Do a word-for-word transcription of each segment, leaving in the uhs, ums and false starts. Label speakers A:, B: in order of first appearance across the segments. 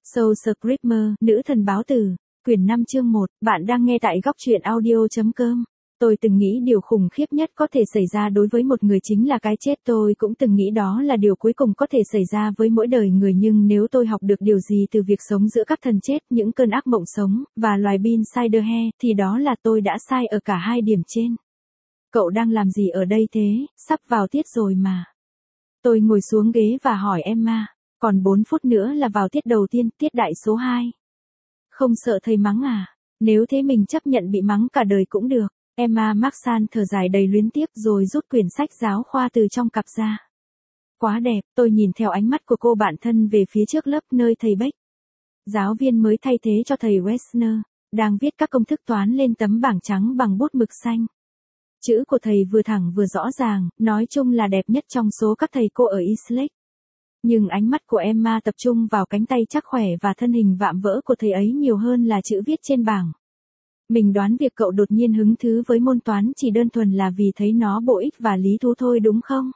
A: Soul Screamer, nữ thần báo tử, quyển năm chương một, bạn đang nghe tại góc truyện audio.com. Tôi từng nghĩ điều khủng khiếp nhất có thể xảy ra đối với một người chính là cái chết. Tôi cũng từng nghĩ đó là điều cuối cùng có thể xảy ra với mỗi đời người, nhưng nếu tôi học được điều gì từ việc sống giữa các thần chết, những cơn ác mộng sống, và loài Bean Siderhe, thì đó là tôi đã sai ở cả hai điểm trên. Cậu đang làm gì ở đây thế, sắp vào tiết rồi mà. Tôi ngồi xuống ghế và hỏi Emma, còn bốn phút nữa là vào tiết đầu tiên, tiết đại số hai. Không sợ thầy mắng à? Nếu thế mình chấp nhận bị mắng cả đời cũng được. Emma Marksan thở dài đầy luyến tiếc rồi rút quyển sách giáo khoa từ trong cặp ra. Quá đẹp, tôi nhìn theo ánh mắt của cô bạn thân về phía trước lớp nơi thầy Beck, giáo viên mới thay thế cho thầy Wessner, đang viết các công thức toán lên tấm bảng trắng bằng bút mực xanh. Chữ của thầy vừa thẳng vừa rõ ràng, nói chung là đẹp nhất trong số các thầy cô ở Eastlake. Nhưng ánh mắt của Emma tập trung vào cánh tay chắc khỏe và thân hình vạm vỡ của thầy ấy nhiều hơn là chữ viết trên bảng. Mình đoán việc cậu đột nhiên hứng thú với môn toán chỉ đơn thuần là vì thấy nó bổ ích và lý thú thôi đúng không?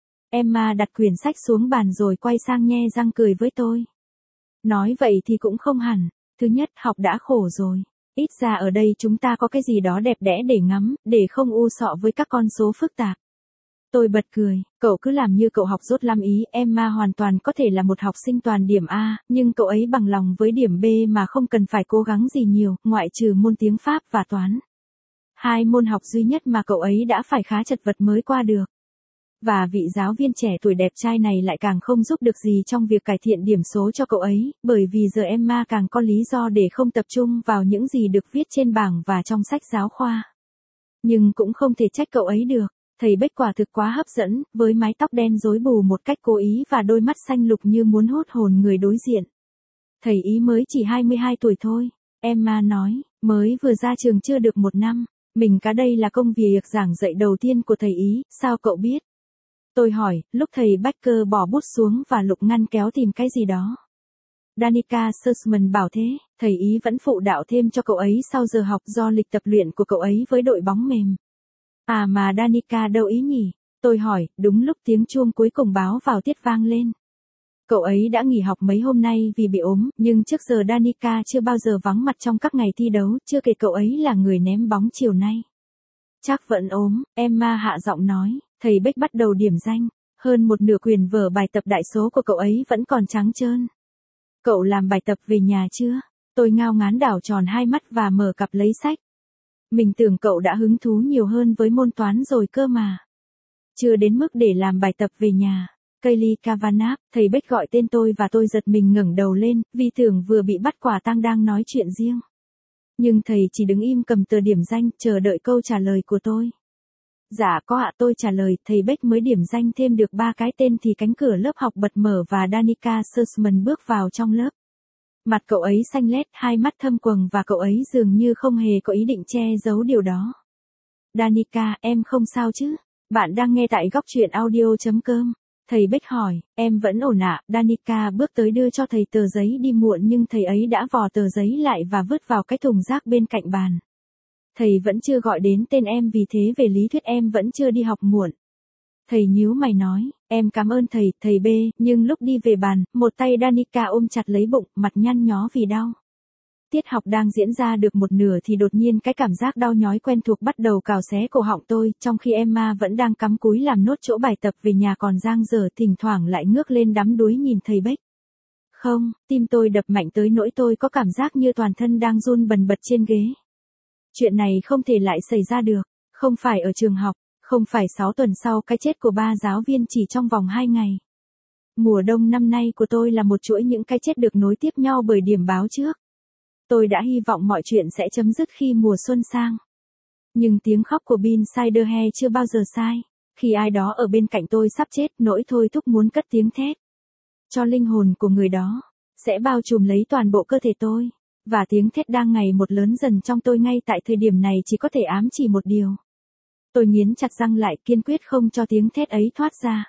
A: Emma đặt quyển sách xuống bàn rồi quay sang nhe răng cười với tôi. Nói vậy thì cũng không hẳn. Thứ nhất, học đã khổ rồi. Ít ra ở đây chúng ta có cái gì đó đẹp đẽ để ngắm, để không u sọ với các con số phức tạp. Tôi bật cười, cậu cứ làm như cậu học dốt lắm ý. Emma hoàn toàn có thể là một học sinh toàn điểm A, nhưng cậu ấy bằng lòng với điểm B mà không cần phải cố gắng gì nhiều, ngoại trừ môn tiếng Pháp và toán. Hai môn học duy nhất mà cậu ấy đã phải khá chật vật mới qua được. Và vị giáo viên trẻ tuổi đẹp trai này lại càng không giúp được gì trong việc cải thiện điểm số cho cậu ấy, bởi vì giờ Emma càng có lý do để không tập trung vào những gì được viết trên bảng và trong sách giáo khoa. Nhưng cũng không thể trách cậu ấy được. Thầy Beck quả thực quá hấp dẫn, với mái tóc đen rối bù một cách cố ý và đôi mắt xanh lục như muốn hút hồn người đối diện. Thầy ý mới chỉ hai mươi hai tuổi thôi, Emma nói, mới vừa ra trường chưa được một năm. Mình cá đây là công việc giảng dạy đầu tiên của thầy ý, sao cậu biết? Tôi hỏi, lúc thầy Becker bỏ bút xuống và lục ngăn kéo tìm cái gì đó. Danica Sussman bảo thế, thầy ý vẫn phụ đạo thêm cho cậu ấy sau giờ học do lịch tập luyện của cậu ấy với đội bóng mềm. À mà Danica đâu ý nhỉ? Tôi hỏi, đúng lúc tiếng chuông cuối cùng báo vào tiết vang lên. Cậu ấy đã nghỉ học mấy hôm nay vì bị ốm, nhưng trước giờ Danica chưa bao giờ vắng mặt trong các ngày thi đấu, chưa kể cậu ấy là người ném bóng chiều nay. Chắc vẫn ốm, Emma hạ giọng nói, thầy Beck bắt đầu điểm danh. Hơn một nửa quyển vở bài tập đại số của cậu ấy vẫn còn trắng trơn. Cậu làm bài tập về nhà chưa? Tôi ngao ngán đảo tròn hai mắt và mở cặp lấy sách. Mình tưởng cậu đã hứng thú nhiều hơn với môn toán rồi cơ mà. Chưa đến mức để làm bài tập về nhà. Kaylee Kavanagh, thầy Beck gọi tên tôi và tôi giật mình ngẩng đầu lên, vì tưởng vừa bị bắt quả tang đang nói chuyện riêng. Nhưng thầy chỉ đứng im cầm tờ điểm danh, chờ đợi câu trả lời của tôi. Dạ có ạ, tôi trả lời. Thầy Beck mới điểm danh thêm được ba cái tên thì cánh cửa lớp học bật mở và Danica Sussman bước vào trong lớp. Mặt cậu ấy xanh lét, hai mắt thâm quầng và cậu ấy dường như không hề có ý định che giấu điều đó. Danica, em không sao chứ? Bạn đang nghe tại góc truyện audio.com. Thầy Beck hỏi, em vẫn ổn ạ. Danica bước tới đưa cho thầy tờ giấy đi muộn nhưng thầy ấy đã vò tờ giấy lại và vứt vào cái thùng rác bên cạnh bàn. Thầy vẫn chưa gọi đến tên em vì thế về lý thuyết em vẫn chưa đi học muộn. Thầy nhíu mày nói, em cảm ơn thầy, thầy B, nhưng lúc đi về bàn, một tay Danica ôm chặt lấy bụng, mặt nhăn nhó vì đau. Tiết học đang diễn ra được một nửa thì đột nhiên cái cảm giác đau nhói quen thuộc bắt đầu cào xé cổ họng tôi, trong khi Emma vẫn đang cắm cúi làm nốt chỗ bài tập về nhà còn dang dở, thỉnh thoảng lại ngước lên đắm đuối nhìn thầy Beck. Không, tim tôi đập mạnh tới nỗi tôi có cảm giác như toàn thân đang run bần bật trên ghế. Chuyện này không thể lại xảy ra được, không phải ở trường học. Không phải sáu tuần sau cái chết của ba giáo viên chỉ trong vòng hai ngày. Mùa đông năm nay của tôi là một chuỗi những cái chết được nối tiếp nhau bởi điểm báo trước. Tôi đã hy vọng mọi chuyện sẽ chấm dứt khi mùa xuân sang. Nhưng tiếng khóc của Bean Siderhe chưa bao giờ sai. Khi ai đó ở bên cạnh tôi sắp chết, nỗi thôi thúc muốn cất tiếng thét cho linh hồn của người đó sẽ bao trùm lấy toàn bộ cơ thể tôi. Và tiếng thét đang ngày một lớn dần trong tôi ngay tại thời điểm này chỉ có thể ám chỉ một điều. Tôi nghiến chặt răng lại, kiên quyết không cho tiếng thét ấy thoát ra.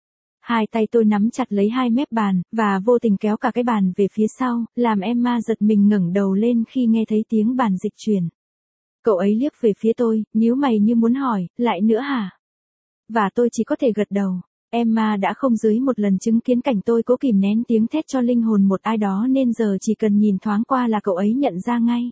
A: Hai tay tôi nắm chặt lấy hai mép bàn, và vô tình kéo cả cái bàn về phía sau, làm Emma giật mình ngẩng đầu lên khi nghe thấy tiếng bàn dịch chuyển. Cậu ấy liếc về phía tôi, nhíu mày như muốn hỏi, lại nữa hả? Và tôi chỉ có thể gật đầu. Emma đã không dưới một lần chứng kiến cảnh tôi cố kìm nén tiếng thét cho linh hồn một ai đó nên giờ chỉ cần nhìn thoáng qua là cậu ấy nhận ra ngay.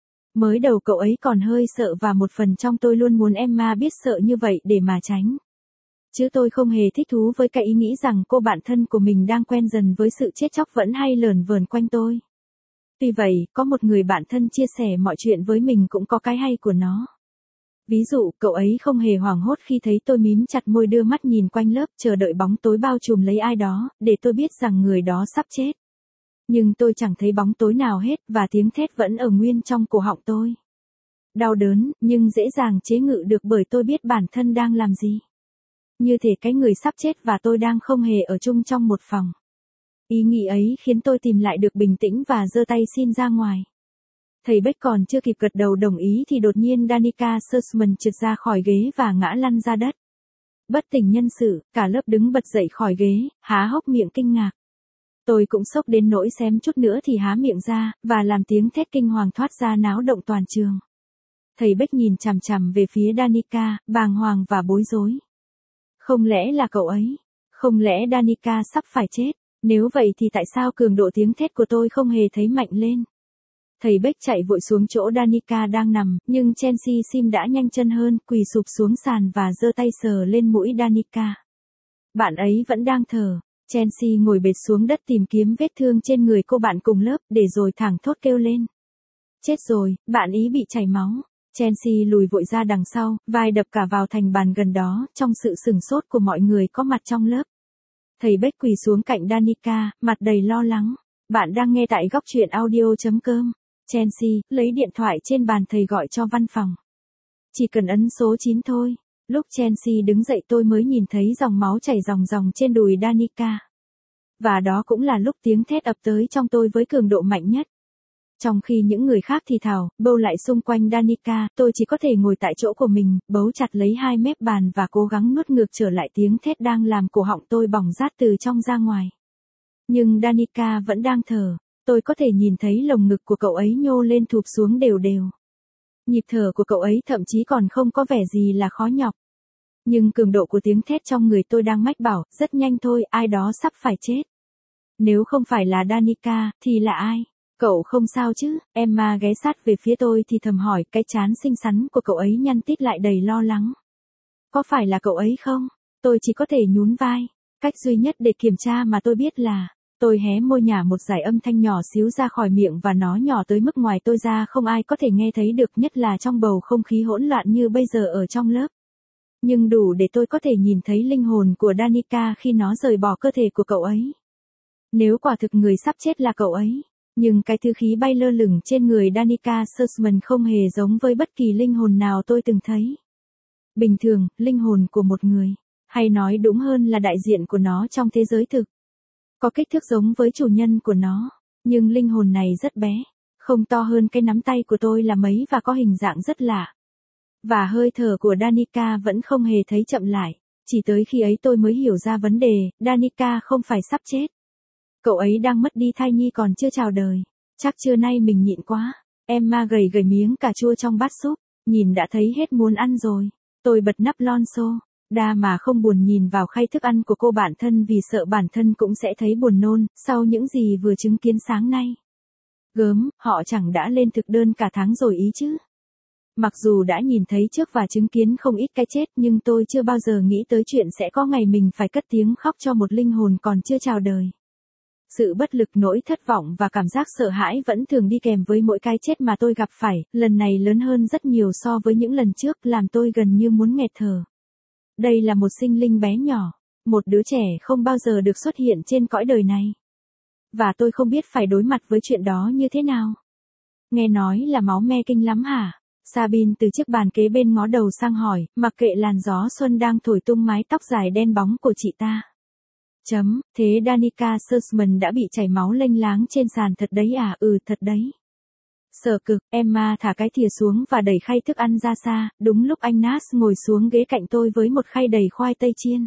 A: Mới đầu cậu ấy còn hơi sợ và một phần trong tôi luôn muốn Emma biết sợ như vậy để mà tránh. Chứ tôi không hề thích thú với cái ý nghĩ rằng cô bạn thân của mình đang quen dần với sự chết chóc vẫn hay lởn vởn quanh tôi. Tuy vậy, có một người bạn thân chia sẻ mọi chuyện với mình cũng có cái hay của nó. Ví dụ, cậu ấy không hề hoảng hốt khi thấy tôi mím chặt môi đưa mắt nhìn quanh lớp chờ đợi bóng tối bao trùm lấy ai đó, để tôi biết rằng người đó sắp chết. Nhưng tôi chẳng thấy bóng tối nào hết và tiếng thét vẫn ở nguyên trong cổ họng tôi. Đau đớn, nhưng dễ dàng chế ngự được bởi tôi biết bản thân đang làm gì. Như thể cái người sắp chết và tôi đang không hề ở chung trong một phòng. Ý nghĩ ấy khiến tôi tìm lại được bình tĩnh và giơ tay xin ra ngoài. Thầy Beck còn chưa kịp gật đầu đồng ý thì đột nhiên Danica Sussman trượt ra khỏi ghế và ngã lăn ra đất. Bất tỉnh nhân sự, cả lớp đứng bật dậy khỏi ghế, há hốc miệng kinh ngạc. Tôi cũng sốc đến nỗi xém chút nữa thì há miệng ra, và làm tiếng thét kinh hoàng thoát ra náo động toàn trường. Thầy Beck nhìn chằm chằm về phía Danica, bàng hoàng và bối rối. Không lẽ là cậu ấy? Không lẽ Danica sắp phải chết? Nếu vậy thì tại sao cường độ tiếng thét của tôi không hề thấy mạnh lên? Thầy Beck chạy vội xuống chỗ Danica đang nằm, nhưng Chelsea Sim đã nhanh chân hơn, quỳ sụp xuống sàn và giơ tay sờ lên mũi Danica. Bạn ấy vẫn đang thở. Chelsea ngồi bệt xuống đất tìm kiếm vết thương trên người cô bạn cùng lớp, để rồi thẳng thốt kêu lên. Chết rồi, bạn ý bị chảy máu. Chelsea lùi vội ra đằng sau, vai đập cả vào thành bàn gần đó, trong sự sửng sốt của mọi người có mặt trong lớp. Thầy Beck quỳ xuống cạnh Danica, mặt đầy lo lắng. Bạn đang nghe tại góc truyện audio chấm com. Chelsea, lấy điện thoại trên bàn thầy gọi cho văn phòng. Chỉ cần ấn số chín thôi. Lúc Chelsea đứng dậy tôi mới nhìn thấy dòng máu chảy ròng ròng trên đùi Danica. Và đó cũng là lúc tiếng thét ập tới trong tôi với cường độ mạnh nhất. Trong khi những người khác thì thào, bâu lại xung quanh Danica, tôi chỉ có thể ngồi tại chỗ của mình, bấu chặt lấy hai mép bàn và cố gắng nuốt ngược trở lại tiếng thét đang làm cổ họng tôi bỏng rát từ trong ra ngoài. Nhưng Danica vẫn đang thở, tôi có thể nhìn thấy lồng ngực của cậu ấy nhô lên thụp xuống đều đều. Nhịp thở của cậu ấy thậm chí còn không có vẻ gì là khó nhọc. Nhưng cường độ của tiếng thét trong người tôi đang mách bảo, rất nhanh thôi, ai đó sắp phải chết. Nếu không phải là Danica, thì là ai? Cậu không sao chứ? Emma ghé sát về phía tôi thì thầm hỏi, cái trán xinh xắn của cậu ấy nhăn tít lại đầy lo lắng. Có phải là cậu ấy không? Tôi chỉ có thể nhún vai. Cách duy nhất để kiểm tra mà tôi biết là, tôi hé môi nhả một dải âm thanh nhỏ xíu ra khỏi miệng và nó nhỏ tới mức ngoài tôi ra không ai có thể nghe thấy được, nhất là trong bầu không khí hỗn loạn như bây giờ ở trong lớp. Nhưng đủ để tôi có thể nhìn thấy linh hồn của Danica khi nó rời bỏ cơ thể của cậu ấy. Nếu quả thực người sắp chết là cậu ấy, nhưng cái thứ khí bay lơ lửng trên người Danica Sussman không hề giống với bất kỳ linh hồn nào tôi từng thấy. Bình thường, linh hồn của một người, hay nói đúng hơn là đại diện của nó trong thế giới thực, có kích thước giống với chủ nhân của nó, nhưng linh hồn này rất bé, không to hơn cái nắm tay của tôi là mấy và có hình dạng rất lạ. Và hơi thở của Danica vẫn không hề thấy chậm lại, chỉ tới khi ấy tôi mới hiểu ra vấn đề, Danica không phải sắp chết. Cậu ấy đang mất đi thai nhi còn chưa chào đời. Chắc trưa nay mình nhịn quá. Emma gầy gầy miếng cà chua trong bát súp, nhìn đã thấy hết muốn ăn rồi. Tôi bật nắp lon xô, đa mà không buồn nhìn vào khay thức ăn của cô bạn thân vì sợ bản thân cũng sẽ thấy buồn nôn, sau những gì vừa chứng kiến sáng nay. Gớm, họ chẳng đã lên thực đơn cả tháng rồi ý chứ. Mặc dù đã nhìn thấy trước và chứng kiến không ít cái chết nhưng tôi chưa bao giờ nghĩ tới chuyện sẽ có ngày mình phải cất tiếng khóc cho một linh hồn còn chưa chào đời. Sự bất lực, nỗi thất vọng và cảm giác sợ hãi vẫn thường đi kèm với mỗi cái chết mà tôi gặp phải, lần này lớn hơn rất nhiều so với những lần trước, làm tôi gần như muốn nghẹt thở. Đây là một sinh linh bé nhỏ, một đứa trẻ không bao giờ được xuất hiện trên cõi đời này. Và tôi không biết phải đối mặt với chuyện đó như thế nào. Nghe nói là máu me kinh lắm hả? Sabine từ chiếc bàn kế bên ngó đầu sang hỏi, mặc kệ làn gió xuân đang thổi tung mái tóc dài đen bóng của chị ta. Chấm, thế Danica Sussman đã bị chảy máu lênh láng trên sàn thật đấy à? Ừ, thật đấy. Sợ cực, Emma thả cái thìa xuống và đẩy khay thức ăn ra xa, đúng lúc anh Nas ngồi xuống ghế cạnh tôi với một khay đầy khoai tây chiên.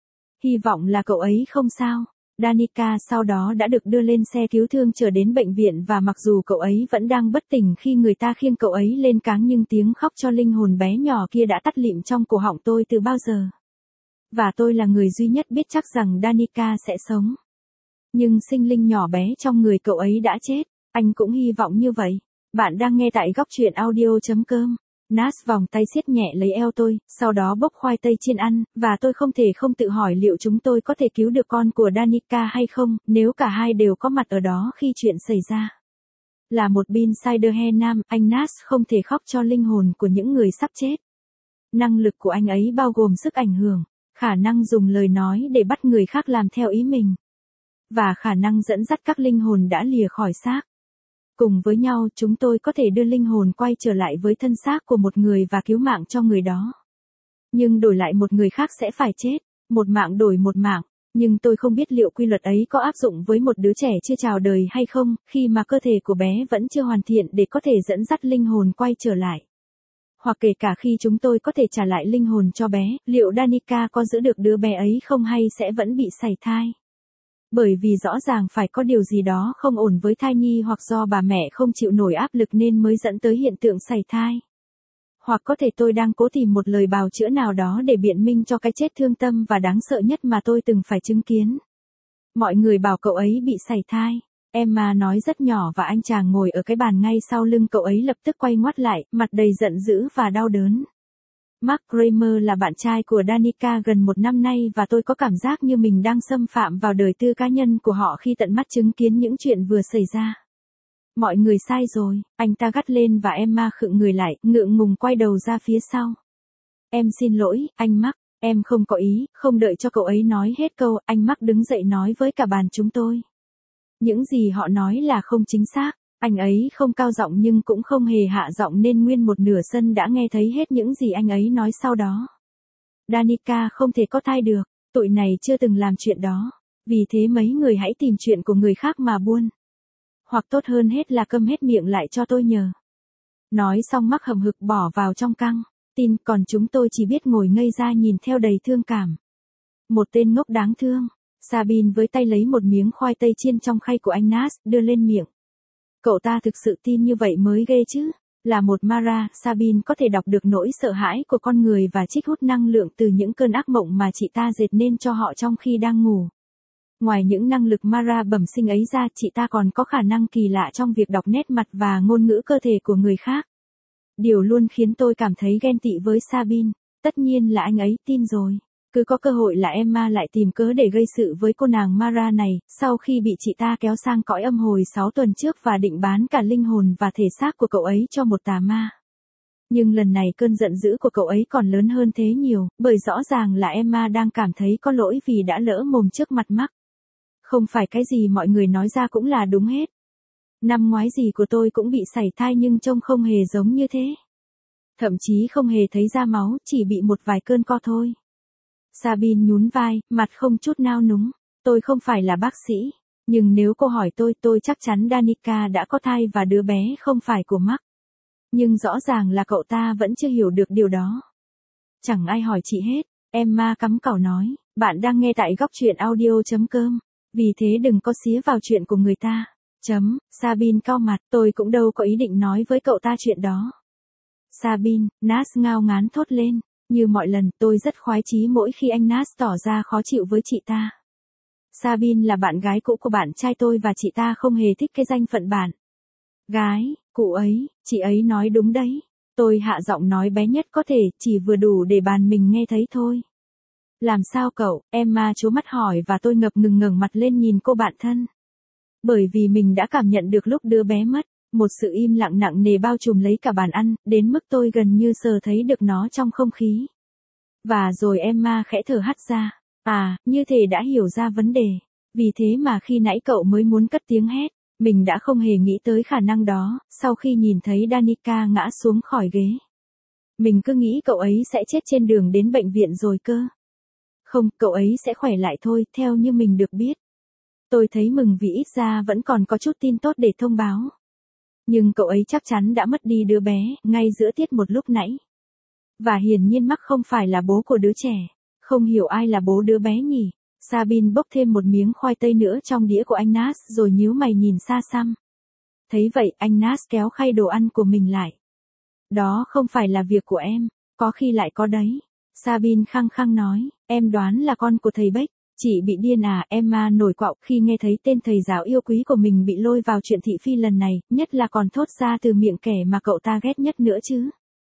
A: Hy vọng là cậu ấy không sao. Danica sau đó đã được đưa lên xe cứu thương trở đến bệnh viện và mặc dù cậu ấy vẫn đang bất tỉnh khi người ta khiêng cậu ấy lên cáng nhưng tiếng khóc cho linh hồn bé nhỏ kia đã tắt lịm trong cổ họng tôi từ bao giờ. Và tôi là người duy nhất biết chắc rằng Danica sẽ sống. Nhưng sinh linh nhỏ bé trong người cậu ấy đã chết. Anh cũng hy vọng như vậy. Bạn đang nghe tại góc truyện audio.com. Nas vòng tay siết nhẹ lấy eo tôi, sau đó bốc khoai tây chiên ăn, và tôi không thể không tự hỏi liệu chúng tôi có thể cứu được con của Danica hay không, nếu cả hai đều có mặt ở đó khi chuyện xảy ra. Là một Insider nam, anh Nas không thể khóc cho linh hồn của những người sắp chết. Năng lực của anh ấy bao gồm sức ảnh hưởng, khả năng dùng lời nói để bắt người khác làm theo ý mình, và khả năng dẫn dắt các linh hồn đã lìa khỏi xác. Cùng với nhau, chúng tôi có thể đưa linh hồn quay trở lại với thân xác của một người và cứu mạng cho người đó. Nhưng đổi lại một người khác sẽ phải chết, một mạng đổi một mạng. Nhưng tôi không biết liệu quy luật ấy có áp dụng với một đứa trẻ chưa chào đời hay không, khi mà cơ thể của bé vẫn chưa hoàn thiện để có thể dẫn dắt linh hồn quay trở lại. Hoặc kể cả khi chúng tôi có thể trả lại linh hồn cho bé, liệu Danica có giữ được đứa bé ấy không hay sẽ vẫn bị sảy thai? Bởi vì rõ ràng phải có điều gì đó không ổn với thai nhi, hoặc do bà mẹ không chịu nổi áp lực nên mới dẫn tới hiện tượng sảy thai. Hoặc có thể tôi đang cố tìm một lời bào chữa nào đó để biện minh cho cái chết thương tâm và đáng sợ nhất mà tôi từng phải chứng kiến. Mọi người bảo cậu ấy bị sảy thai. Emma nói rất nhỏ và anh chàng ngồi ở cái bàn ngay sau lưng cậu ấy lập tức quay ngoắt lại, mặt đầy giận dữ và đau đớn. Mark Kramer là bạn trai của Danica gần một năm nay và tôi có cảm giác như mình đang xâm phạm vào đời tư cá nhân của họ khi tận mắt chứng kiến những chuyện vừa xảy ra. Mọi người sai rồi, anh ta gắt lên và Emma khựng người lại, ngượng ngùng quay đầu ra phía sau. Em xin lỗi, anh Mark, em không có ý, không đợi cho cậu ấy nói hết câu, anh Mark đứng dậy nói với cả bàn chúng tôi. Những gì họ nói là không chính xác. Anh ấy không cao giọng nhưng cũng không hề hạ giọng nên nguyên một nửa sân đã nghe thấy hết những gì anh ấy nói sau đó. Danica không thể có thai được, tụi này chưa từng làm chuyện đó. Vì thế mấy người hãy tìm chuyện của người khác mà buôn. Hoặc tốt hơn hết là câm hết miệng lại cho tôi nhờ. Nói xong Mark hậm hực bỏ vào trong căng tin, còn chúng tôi chỉ biết ngồi ngây ra nhìn theo đầy thương cảm. Một tên ngốc đáng thương. Sabine với tay lấy một miếng khoai tây chiên trong khay của anh Nas, đưa lên miệng. Cậu ta thực sự tin như vậy mới ghê chứ. Là một Mara, Sabine có thể đọc được nỗi sợ hãi của con người và trích hút năng lượng từ những cơn ác mộng mà chị ta dệt nên cho họ trong khi đang ngủ. Ngoài những năng lực Mara bẩm sinh ấy ra, chị ta còn có khả năng kỳ lạ trong việc đọc nét mặt và ngôn ngữ cơ thể của người khác. Điều luôn khiến tôi cảm thấy ghen tị với Sabine. Tất nhiên là anh ấy tin rồi. Cứ có cơ hội là Emma lại tìm cớ để gây sự với cô nàng Mara này, sau khi bị chị ta kéo sang cõi âm hồi sáu tuần trước và định bán cả linh hồn và thể xác của cậu ấy cho một tà ma. Nhưng lần này cơn giận dữ của cậu ấy còn lớn hơn thế nhiều, bởi rõ ràng là Emma đang cảm thấy có lỗi vì đã lỡ mồm trước mặt Mark. Không phải cái gì mọi người nói ra cũng là đúng hết. Năm ngoái dì của tôi cũng bị sảy thai nhưng trông không hề giống như thế. Thậm chí không hề thấy ra máu, chỉ bị một vài cơn co thôi. Sabine nhún vai, mặt không chút nao núng. Tôi không phải là bác sĩ, nhưng nếu cô hỏi tôi, tôi chắc chắn Danica đã có thai và đứa bé không phải của Mark. Nhưng rõ ràng là cậu ta vẫn chưa hiểu được điều đó. Chẳng ai hỏi chị hết, Emma cắm cẩu nói, bạn đang nghe tại góc truyện audio.com, vì thế đừng có xía vào chuyện của người ta. Chấm, Sabine cau mặt, tôi cũng đâu có ý định nói với cậu ta chuyện đó. Sabine, Nas ngao ngán thốt lên. Như mọi lần, tôi rất khoái chí mỗi khi anh Nas tỏ ra khó chịu với chị ta. Sabine là bạn gái cũ của bạn trai tôi và chị ta không hề thích cái danh phận bạn gái, cụ ấy, chị ấy nói đúng đấy. Tôi hạ giọng nói bé nhất có thể, chỉ vừa đủ để bàn mình nghe thấy thôi. Làm sao cậu? Emma trố mắt hỏi và tôi ngập ngừng ngẩng mặt lên nhìn cô bạn thân. Bởi vì mình đã cảm nhận được lúc đứa bé mất. Một sự im lặng nặng nề bao trùm lấy cả bàn ăn, đến mức tôi gần như sờ thấy được nó trong không khí. Và rồi Emma khẽ thở hắt ra. À, như thể đã hiểu ra vấn đề. Vì thế mà khi nãy cậu mới muốn cất tiếng hét, mình đã không hề nghĩ tới khả năng đó, sau khi nhìn thấy Danica ngã xuống khỏi ghế. Mình cứ nghĩ cậu ấy sẽ chết trên đường đến bệnh viện rồi cơ. Không, cậu ấy sẽ khỏe lại thôi, theo như mình được biết. Tôi thấy mừng vì ít ra vẫn còn có chút tin tốt để thông báo. Nhưng cậu ấy chắc chắn đã mất đi đứa bé, ngay giữa tiết một lúc nãy. Và hiển nhiên Mark không phải là bố của đứa trẻ. Không hiểu ai là bố đứa bé nhỉ? Sabine bốc thêm một miếng khoai tây nữa trong đĩa của anh Nas rồi nhíu mày nhìn xa xăm. Thấy vậy, anh Nas kéo khay đồ ăn của mình lại. Đó không phải là việc của em, có khi lại có đấy. Sabine khăng khăng nói, em đoán là con của thầy Beck. Chị bị điên à? Emma nổi quạo khi nghe thấy tên thầy giáo yêu quý của mình bị lôi vào chuyện thị phi lần này, nhất là còn thốt ra từ miệng kẻ mà cậu ta ghét nhất nữa chứ.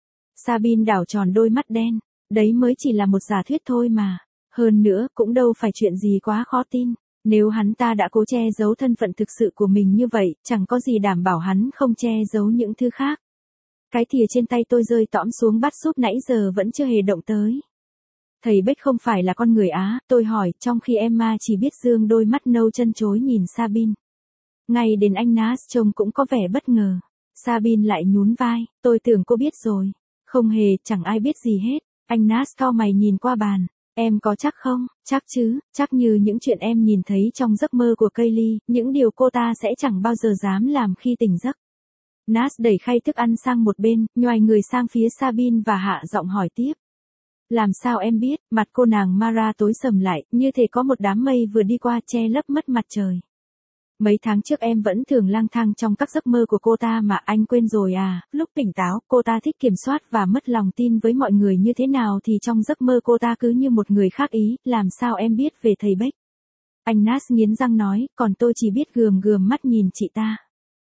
A: Sabine đảo tròn đôi mắt đen, đấy mới chỉ là một giả thuyết thôi mà. Hơn nữa, cũng đâu phải chuyện gì quá khó tin. Nếu hắn ta đã cố che giấu thân phận thực sự của mình như vậy, chẳng có gì đảm bảo hắn không che giấu những thứ khác. Cái thìa trên tay tôi rơi tõm xuống bát súp nãy giờ vẫn chưa hề động tới. Thầy Beck không phải là con người Á, tôi hỏi, trong khi Emma chỉ biết dương đôi mắt nâu chân chối nhìn Sabine. Ngay đến anh Nas trông cũng có vẻ bất ngờ. Sabine lại nhún vai, tôi tưởng cô biết rồi. Không hề, chẳng ai biết gì hết. Anh Nas cau mày nhìn qua bàn. Em có chắc không? Chắc chứ, chắc như những chuyện em nhìn thấy trong giấc mơ của Kaylee, những điều cô ta sẽ chẳng bao giờ dám làm khi tỉnh giấc. Nas đẩy khay thức ăn sang một bên, nhoài người sang phía Sabine và hạ giọng hỏi tiếp. Làm sao em biết? Mặt cô nàng Mara tối sầm lại, như thể có một đám mây vừa đi qua che lấp mất mặt trời. Mấy tháng trước em vẫn thường lang thang trong các giấc mơ của cô ta mà anh quên rồi à, lúc tỉnh táo, cô ta thích kiểm soát và mất lòng tin với mọi người như thế nào thì trong giấc mơ cô ta cứ như một người khác ý, làm sao em biết về thầy Beck? Anh Nas nghiến răng nói, còn tôi chỉ biết gườm gườm mắt nhìn chị ta.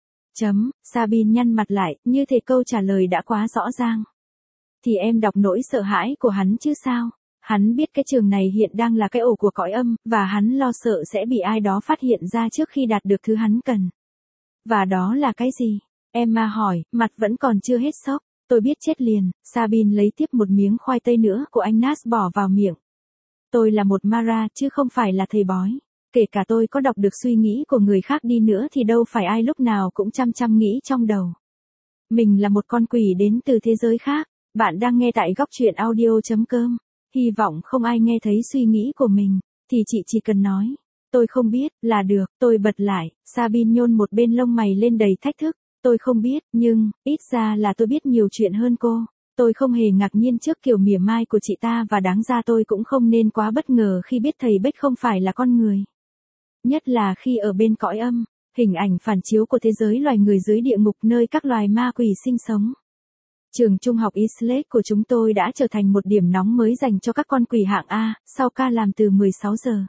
A: Chấm, Sabine nhăn mặt lại, như thể câu trả lời đã quá rõ ràng. Thì em đọc nỗi sợ hãi của hắn chứ sao? Hắn biết cái trường này hiện đang là cái ổ của cõi âm, và hắn lo sợ sẽ bị ai đó phát hiện ra trước khi đạt được thứ hắn cần. Và đó là cái gì? Emma hỏi, mặt vẫn còn chưa hết sốc. Tôi biết chết liền. Sabine lấy tiếp một miếng khoai tây nữa của anh Nas bỏ vào miệng. Tôi là một Mara chứ không phải là thầy bói. Kể cả tôi có đọc được suy nghĩ của người khác đi nữa thì đâu phải ai lúc nào cũng chăm chăm nghĩ trong đầu. Mình là một con quỷ đến từ thế giới khác. Bạn đang nghe tại góc truyện audio chấm com. Hy vọng không ai nghe thấy suy nghĩ của mình, thì chị chỉ cần nói. Tôi không biết, là được, tôi bật lại. Sabine nhôn một bên lông mày lên đầy thách thức. Tôi không biết, nhưng, ít ra là tôi biết nhiều chuyện hơn cô. Tôi không hề ngạc nhiên trước kiểu mỉa mai của chị ta và đáng ra tôi cũng không nên quá bất ngờ khi biết thầy Beck không phải là con người. Nhất là khi ở bên cõi âm, hình ảnh phản chiếu của thế giới loài người dưới địa ngục nơi các loài ma quỷ sinh sống. Trường trung học Eastleigh của chúng tôi đã trở thành một điểm nóng mới dành cho các con quỷ hạng A, sau ca làm từ mười sáu giờ.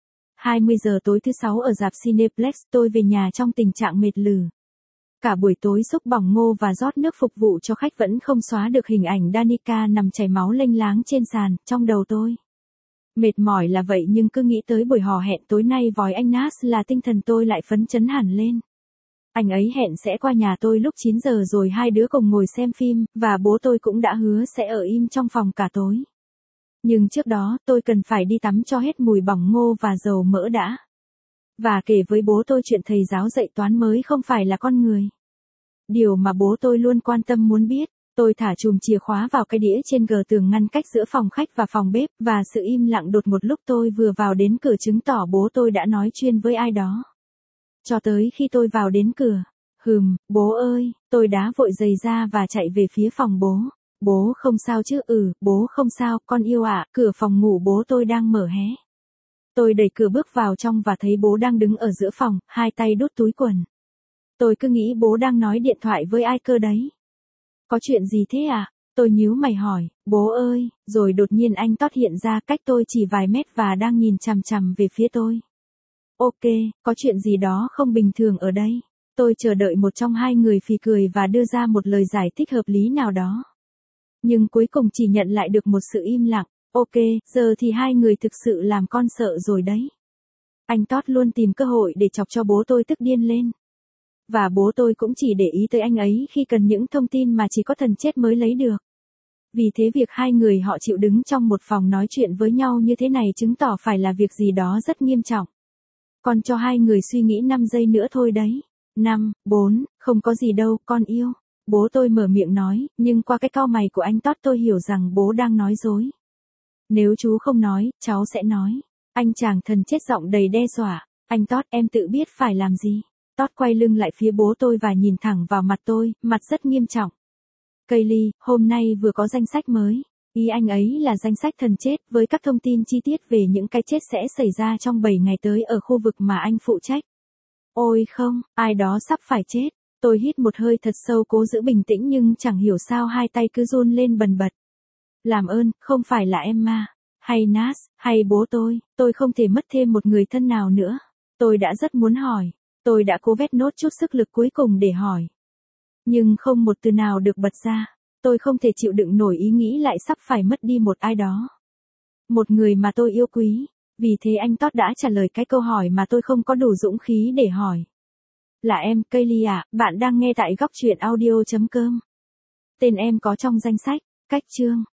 A: hai mươi giờ tối thứ sáu ở rạp Cineplex, tôi về nhà trong tình trạng mệt lử. Cả buổi tối xúc bỏng ngô và rót nước phục vụ cho khách vẫn không xóa được hình ảnh Danica nằm chảy máu lênh láng trên sàn, trong đầu tôi. Mệt mỏi là vậy nhưng cứ nghĩ tới buổi hò hẹn tối nay vòi anh Nas là tinh thần tôi lại phấn chấn hẳn lên. Anh ấy hẹn sẽ qua nhà tôi lúc chín giờ rồi hai đứa cùng ngồi xem phim, và bố tôi cũng đã hứa sẽ ở im trong phòng cả tối. Nhưng trước đó, tôi cần phải đi tắm cho hết mùi bỏng ngô và dầu mỡ đã. Và kể với bố tôi chuyện thầy giáo dạy toán mới không phải là con người. Điều mà bố tôi luôn quan tâm muốn biết, tôi thả chùm chìa khóa vào cái đĩa trên gờ tường ngăn cách giữa phòng khách và phòng bếp, và sự im lặng đột ngột lúc tôi vừa vào đến cửa chứng tỏ bố tôi đã nói chuyện với ai đó. Cho tới khi tôi vào đến cửa, hừm, bố ơi, tôi đá vội giày ra và chạy về phía phòng bố. Bố không sao chứ? Ừ, bố không sao, con yêu ạ, cửa phòng ngủ bố tôi đang mở hé. Tôi đẩy cửa bước vào trong và thấy bố đang đứng ở giữa phòng, hai tay đút túi quần. Tôi cứ nghĩ bố đang nói điện thoại với ai cơ đấy. Có chuyện gì thế à? Tôi nhíu mày hỏi, bố ơi, rồi đột nhiên anh Todd hiện ra cách tôi chỉ vài mét và đang nhìn chằm chằm về phía tôi. Ok, có chuyện gì đó không bình thường ở đây. Tôi chờ đợi một trong hai người phì cười và đưa ra một lời giải thích hợp lý nào đó. Nhưng cuối cùng chỉ nhận lại được một sự im lặng. Ok, giờ thì hai người thực sự làm con sợ rồi đấy. Anh Todd luôn tìm cơ hội để chọc cho bố tôi tức điên lên. Và bố tôi cũng chỉ để ý tới anh ấy khi cần những thông tin mà chỉ có thần chết mới lấy được. Vì thế việc hai người họ chịu đứng trong một phòng nói chuyện với nhau như thế này chứng tỏ phải là việc gì đó rất nghiêm trọng. Còn cho hai người suy nghĩ năm giây nữa thôi đấy. năm, bốn, không có gì đâu, con yêu. Bố tôi mở miệng nói, nhưng qua cái cau mày của anh Todd tôi hiểu rằng bố đang nói dối. Nếu chú không nói, cháu sẽ nói. Anh chàng thần chết giọng đầy đe dọa. Anh Todd, em tự biết phải làm gì. Todd quay lưng lại phía bố tôi và nhìn thẳng vào mặt tôi, mặt rất nghiêm trọng. Kaylee, hôm nay vừa có danh sách mới. Ý anh ấy là danh sách thần chết với các thông tin chi tiết về những cái chết sẽ xảy ra trong bảy ngày tới ở khu vực mà anh phụ trách. Ôi không, ai đó sắp phải chết. Tôi hít một hơi thật sâu cố giữ bình tĩnh nhưng chẳng hiểu sao hai tay cứ run lên bần bật. Làm ơn, không phải là Emma, hay Nas, hay bố tôi, tôi không thể mất thêm một người thân nào nữa. Tôi đã rất muốn hỏi. Tôi đã cố vét nốt chút sức lực cuối cùng để hỏi. Nhưng không một từ nào được bật ra. Tôi không thể chịu đựng nổi ý nghĩ lại sắp phải mất đi một ai đó. Một người mà tôi yêu quý. Vì thế anh Todd đã trả lời cái câu hỏi mà tôi không có đủ dũng khí để hỏi. Là em, Kaylee ạ, bạn đang nghe tại góc truyện audio chấm com. Tên em có trong danh sách, cách chương.